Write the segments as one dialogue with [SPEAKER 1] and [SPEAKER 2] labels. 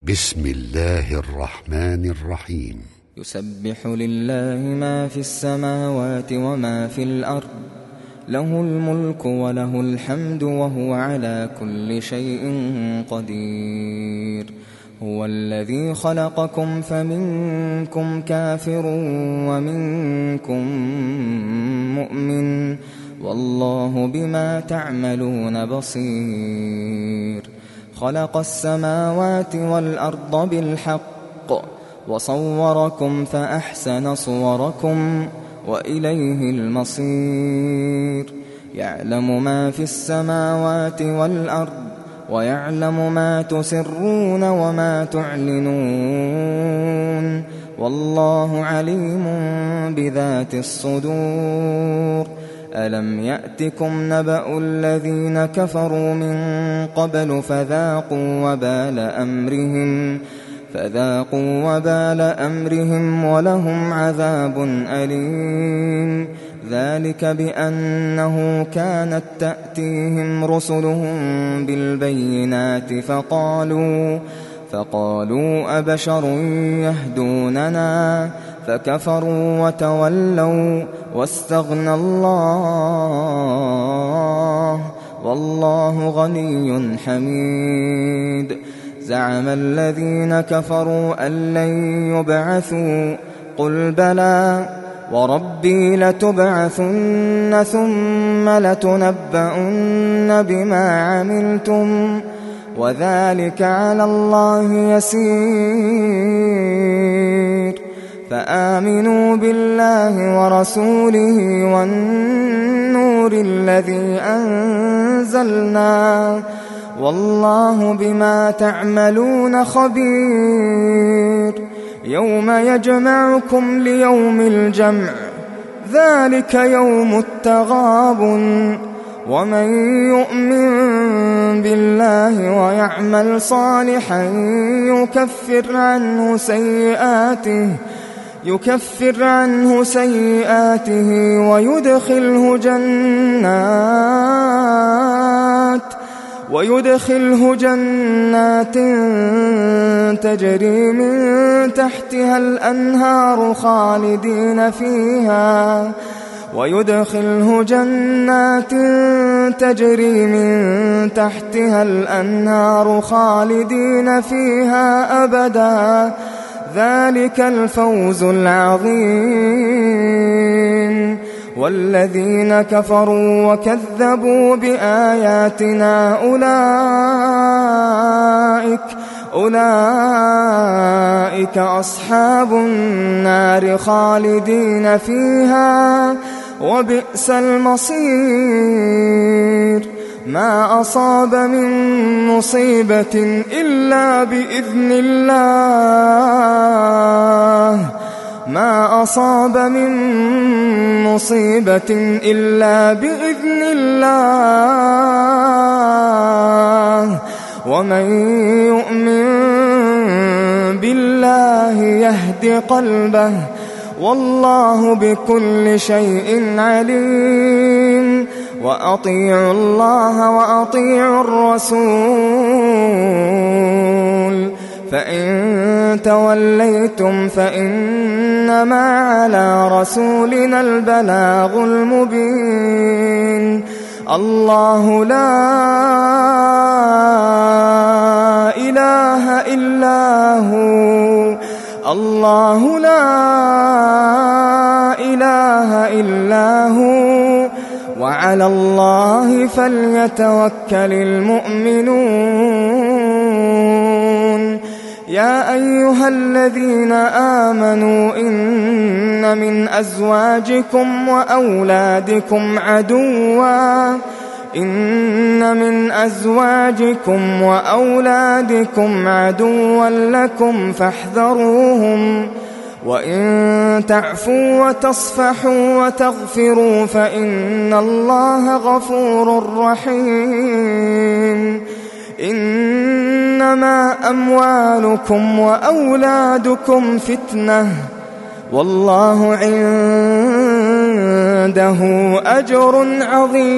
[SPEAKER 1] بسم الله الرحمن الرحيم.
[SPEAKER 2] يسبح لله ما في السماوات وما في الأرض، له الملك وله الحمد وهو على كل شيء قدير. هو الذي خلقكم فمنكم كافر ومنكم مؤمن، والله بما تعملون بصير. خلق السماوات والأرض بالحق وصوركم فأحسن صوركم وإليه المصير. يعلم ما في السماوات والأرض ويعلم ما تسرون وما تعلنون، والله عليم بذات الصدور. ألم يأتكم نبأ الذين كفروا من قبل فذاقوا وبال أمرهم ولهم عذاب أليم. ذلك بأنه كانت تأتيهم رسلهم بالبينات فقالوا أبشر يهدوننا فكفروا وتولوا واستغنى الله والله غني حميد. زعم الذين كفروا أن لن يبعثوا، قل بلى وربي لتبعثن ثم لتنبؤن بما عملتم وذلك على الله يسير. فآمنوا بالله ورسوله والنور الذي أنزلنا، والله بما تعملون خبير. يوم يجمعكم ليوم الجمع، ذلك يوم التغابن. ومن يؤمن بالله ويعمل صالحا يكفر عنه سيئاته ويدخله جنات تجري من تحتها الأنهار خالدين فيها أبدا، ذلك الفوز العظيم. والذين كفروا وكذبوا بآياتنا أولئك أصحاب النار خالدين فيها وبئس المصير. ما أصاب من مصيبة إلا بإذن الله، ومن يؤمن بالله يهد قلبه، والله بكل شيء عليم. وأطيعوا الله وأطيعوا الرسول، فإن توليتم فإنما على رسولنا البلاغ المبين. الله لا إله إلا هو، وعلى الله فليتوكل المؤمنون. يا أيها الذين آمنوا إن من أزواجكم وأولادكم عدوا لكم فاحذروهم، وإن تعفوا وتصفحوا وتغفروا فإن الله غفور رحيم. إنما أموالكم وأولادكم فتنة، والله عنده أجر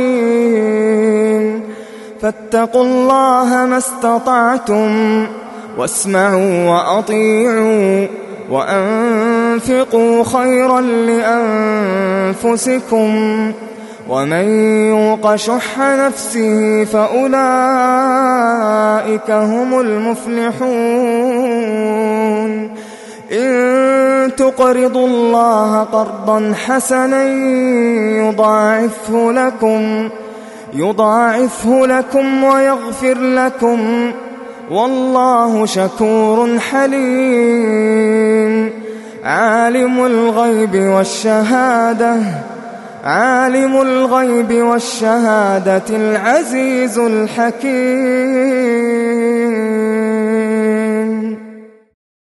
[SPEAKER 2] عظيم. فاتقوا الله ما استطعتم واسمعوا وأطيعوا وأنفقوا خيرا لأنفسكم ومن يوق شح نفسه فأولئك هم المفلحون إن تقرضوا الله قرضا حسنا يضاعفه لكم ويغفر لكم والله شكور حليم عالم الغيب والشهادة العزيز الحكيم.